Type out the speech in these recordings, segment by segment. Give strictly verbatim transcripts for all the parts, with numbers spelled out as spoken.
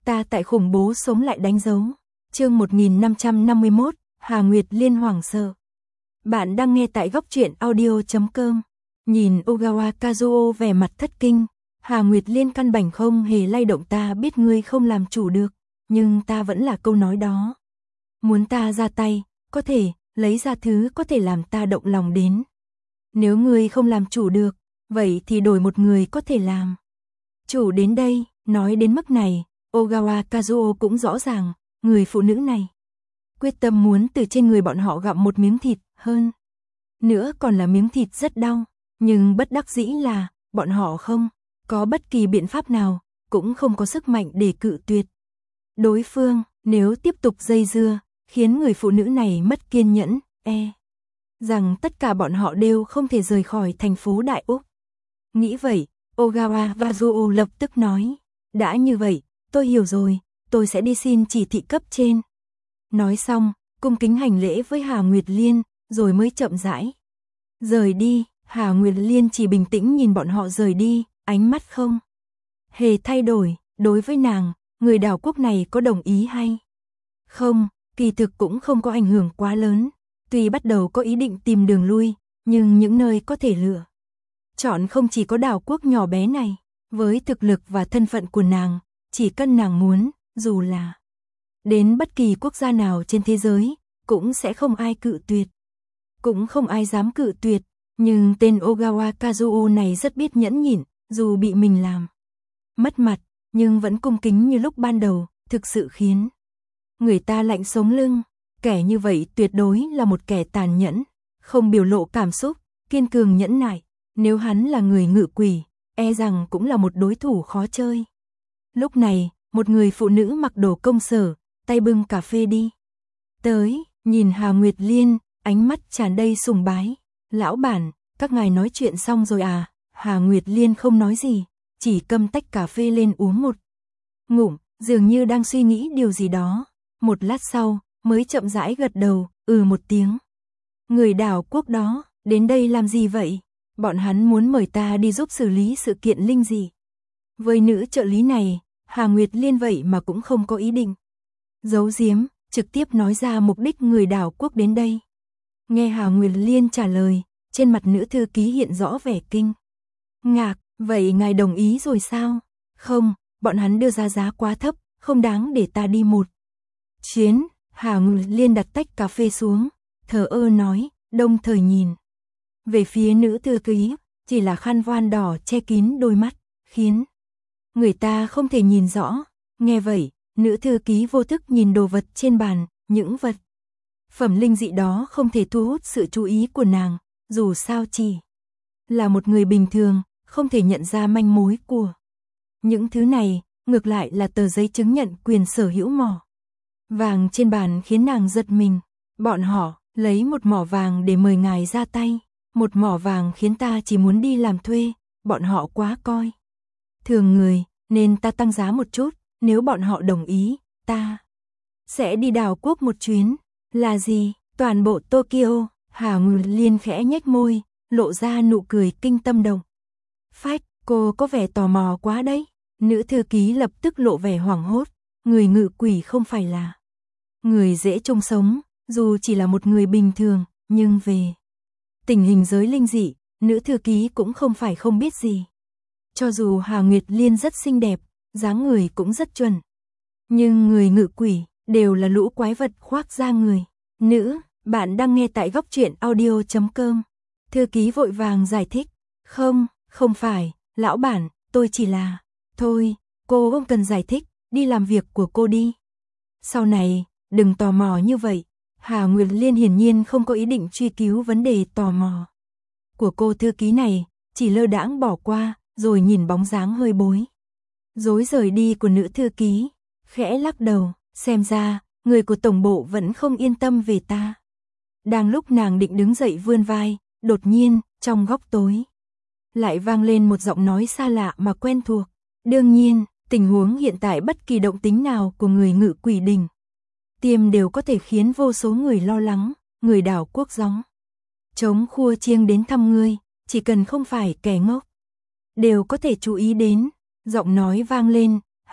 Ta tại khủng bố sống lại đánh dấu. Chương một nghìn năm trăm năm mươi mốt, Hà Nguyệt Liên hoảng sợ. Bạn đang nghe tại góc truyện audio chấm com. Nhìn Ogawa Kazuo vẻ mặt thất kinh, Hà Nguyệt Liên căn bản không hề lay động. Ta biết ngươi không làm chủ được, nhưng ta vẫn là câu nói đó. Muốn ta ra tay, có thể, lấy ra thứ có thể làm ta động lòng đến. Nếu ngươi không làm chủ được, vậy thì đổi một người có thể làm. Chủ đến đây, nói đến mức này, Ogawa Kazuo cũng rõ ràng, người phụ nữ này quyết tâm muốn từ trên người bọn họ gặm một miếng thịt, hơn nữa còn là miếng thịt rất đau, nhưng bất đắc dĩ là, bọn họ không có bất kỳ biện pháp nào, cũng không có sức mạnh để cự tuyệt. Đối phương, nếu tiếp tục dây dưa, khiến người phụ nữ này mất kiên nhẫn, e rằng tất cả bọn họ đều không thể rời khỏi thành phố Đại Úc. Nghĩ vậy, Ogawa Kazuo lập tức nói, đã như vậy, tôi hiểu rồi, tôi sẽ đi xin chỉ thị cấp trên. Nói xong, cung kính hành lễ với Hà Nguyệt Liên, rồi mới chậm rãi rời đi. Hà Nguyệt Liên chỉ bình tĩnh nhìn bọn họ rời đi, ánh mắt không hề thay đổi. Đối với nàng, người đảo quốc này có đồng ý hay không, kỳ thực cũng không có ảnh hưởng quá lớn. Tuy bắt đầu có ý định tìm đường lui, nhưng những nơi có thể lựa chọn không chỉ có đảo quốc nhỏ bé này. Với thực lực và thân phận của nàng, chỉ cần nàng muốn, dù là đến bất kỳ quốc gia nào trên thế giới, cũng sẽ không ai cự tuyệt. Cũng không ai dám cự tuyệt, nhưng tên Ogawa Kazuo này rất biết nhẫn nhịn, dù bị mình làm mất mặt, nhưng vẫn cung kính như lúc ban đầu, thực sự khiến người ta lạnh sống lưng. Kẻ như vậy tuyệt đối là một kẻ tàn nhẫn, không biểu lộ cảm xúc, kiên cường nhẫn nại. Nếu hắn là người ngự quỷ, e rằng cũng là một đối thủ khó chơi. Lúc này, một người phụ nữ mặc đồ công sở, tay bưng cà phê đi tới, nhìn Hà Nguyệt Liên, ánh mắt tràn đầy sùng bái. Lão bản, các ngài nói chuyện xong rồi à? Hà Nguyệt Liên không nói gì, chỉ cầm tách cà phê lên uống một ngụm, dường như đang suy nghĩ điều gì đó. Một lát sau, mới chậm rãi gật đầu, ừ một tiếng. Người đảo quốc đó, đến đây làm gì vậy? Bọn hắn muốn mời ta đi giúp xử lý sự kiện linh dị. Với nữ trợ lý này, Hà Nguyệt Liên vậy mà cũng không có ý định giấu giếm, trực tiếp nói ra mục đích người đảo quốc đến đây. Nghe Hà Nguyệt Liên trả lời, trên mặt nữ thư ký hiện rõ vẻ kinh ngạc. Vậy ngài đồng ý rồi sao? Không, bọn hắn đưa ra giá quá thấp, không đáng để ta đi một chuyến. Hà Nguyệt Liên đặt tách cà phê xuống, thờ ơ nói, đồng thời nhìn về phía nữ thư ký, chỉ là khăn voan đỏ che kín đôi mắt, khiến người ta không thể nhìn rõ. Nghe vậy, nữ thư ký vô thức nhìn đồ vật trên bàn, những vật phẩm linh dị đó không thể thu hút sự chú ý của nàng, dù sao chỉ là một người bình thường, không thể nhận ra manh mối của những thứ này. Ngược lại là tờ giấy chứng nhận quyền sở hữu mỏ vàng trên bàn khiến nàng giật mình. Bọn họ lấy một mỏ vàng để mời ngài ra tay, một mỏ vàng khiến ta chỉ muốn đi làm thuê. Bọn họ quá coi thường người, nên ta tăng giá một chút. Nếu bọn họ đồng ý, ta sẽ đi đảo quốc một chuyến. Là gì? Toàn bộ Tokyo? Hà Nguyệt Liên khẽ nhếch môi, lộ ra nụ cười kinh tâm động phách. Cô có vẻ tò mò quá đấy. Nữ thư ký lập tức lộ vẻ hoảng hốt. Người ngự quỷ không phải là người dễ chung sống, dù chỉ là một người bình thường, nhưng về tình hình giới linh dị, nữ thư ký cũng không phải không biết gì. Cho dù Hà Nguyệt Liên rất xinh đẹp, dáng người cũng rất chuẩn, nhưng người ngự quỷ đều là lũ quái vật khoác da người. Nữ, bạn đang nghe tại góc truyện audio chấm com. Thư ký vội vàng giải thích, không, không phải, lão bản, tôi chỉ là... Thôi, cô không cần giải thích, đi làm việc của cô đi. Sau này, đừng tò mò như vậy. Hà Nguyệt Liên hiển nhiên không có ý định truy cứu vấn đề tò mò của cô thư ký này, chỉ lơ đãng bỏ qua, rồi nhìn bóng dáng hơi bối rối rời đi của nữ thư ký, khẽ lắc đầu, xem ra, người của tổng bộ vẫn không yên tâm về ta. Đang lúc nàng định đứng dậy vươn vai, đột nhiên, trong góc tối lại vang lên một giọng nói xa lạ mà quen thuộc. Đương nhiên, tình huống hiện tại bất kỳ động tính nào của người ngự quỷ đỉnh tiêm đều có thể khiến vô số người lo lắng. Người đảo quốc gióng trống khua chiêng đến thăm ngươi, chỉ cần không phải kẻ ngốc đều có thể chú ý đến. Giọng nói vang lên,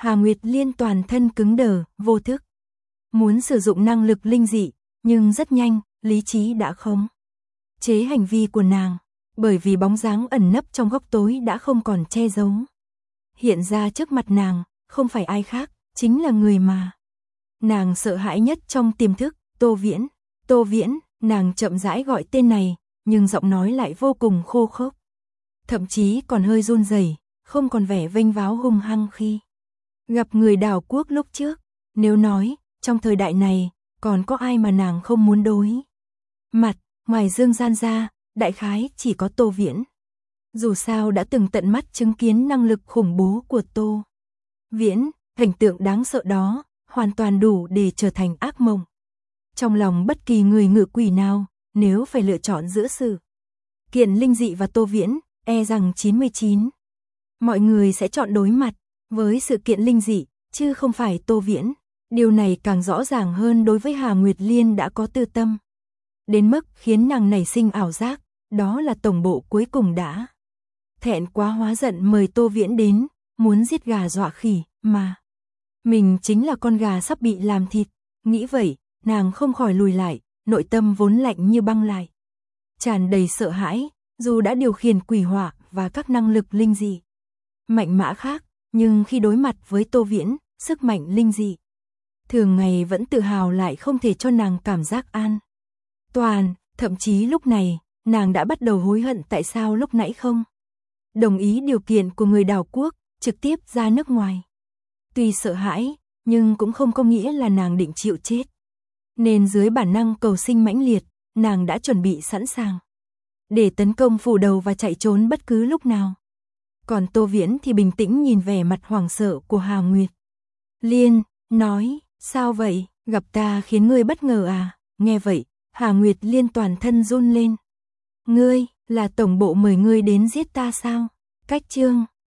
Hà Nguyệt Liên toàn thân cứng đờ, vô thức. Muốn sử dụng năng lực linh dị, nhưng rất nhanh, lý trí đã khống chế hành vi của nàng, bởi vì bóng dáng ẩn nấp trong góc tối đã không còn che giấu. Hiện ra trước mặt nàng, không phải ai khác, chính là người mà nàng sợ hãi nhất trong tiềm thức, Tô Viễn. Tô Viễn, nàng chậm rãi gọi tên này, nhưng giọng nói lại vô cùng khô khốc. Thậm chí còn hơi run rẩy, không còn vẻ vênh váo hung hăng khi gặp người Đào Quốc lúc trước. Nếu nói, trong thời đại này, còn có ai mà nàng không muốn đối mặt, ngoài Dương Gian ra, đại khái chỉ có Tô Viễn. Dù sao đã từng tận mắt chứng kiến năng lực khủng bố của Tô Viễn, cảnh tượng đáng sợ đó, hoàn toàn đủ để trở thành ác mộng trong lòng bất kỳ người ngự quỷ nào. Nếu phải lựa chọn giữa sự kiện linh dị và Tô Viễn, e rằng chín mươi chín mọi người sẽ chọn đối mặt với sự kiện linh dị, chứ không phải Tô Viễn. Điều này càng rõ ràng hơn đối với Hà Nguyệt Liên đã có tư tâm, đến mức khiến nàng nảy sinh ảo giác, đó là tổng bộ cuối cùng đã thẹn quá hóa giận mời Tô Viễn đến, muốn giết gà dọa khỉ, mà mình chính là con gà sắp bị làm thịt. Nghĩ vậy, nàng không khỏi lùi lại, nội tâm vốn lạnh như băng lại tràn đầy sợ hãi. Dù đã điều khiển quỷ hỏa và các năng lực linh dị mạnh mẽ khác, nhưng khi đối mặt với Tô Viễn, sức mạnh linh dị thường ngày vẫn tự hào lại không thể cho nàng cảm giác an toàn. Thậm chí lúc này, nàng đã bắt đầu hối hận tại sao lúc nãy không đồng ý điều kiện của người Đào Quốc, trực tiếp ra nước ngoài. Tuy sợ hãi, nhưng cũng không có nghĩa là nàng định chịu chết. Nên dưới bản năng cầu sinh mãnh liệt, nàng đã chuẩn bị sẵn sàng để tấn công phủ đầu và chạy trốn bất cứ lúc nào. Còn Tô Viễn thì bình tĩnh nhìn vẻ mặt hoảng sợ của Hà Nguyệt Liên, nói, sao vậy, gặp ta khiến ngươi bất ngờ à? Nghe vậy, Hà Nguyệt Liên toàn thân run lên. Ngươi, là tổng bộ mời ngươi đến giết ta sao? Cách chương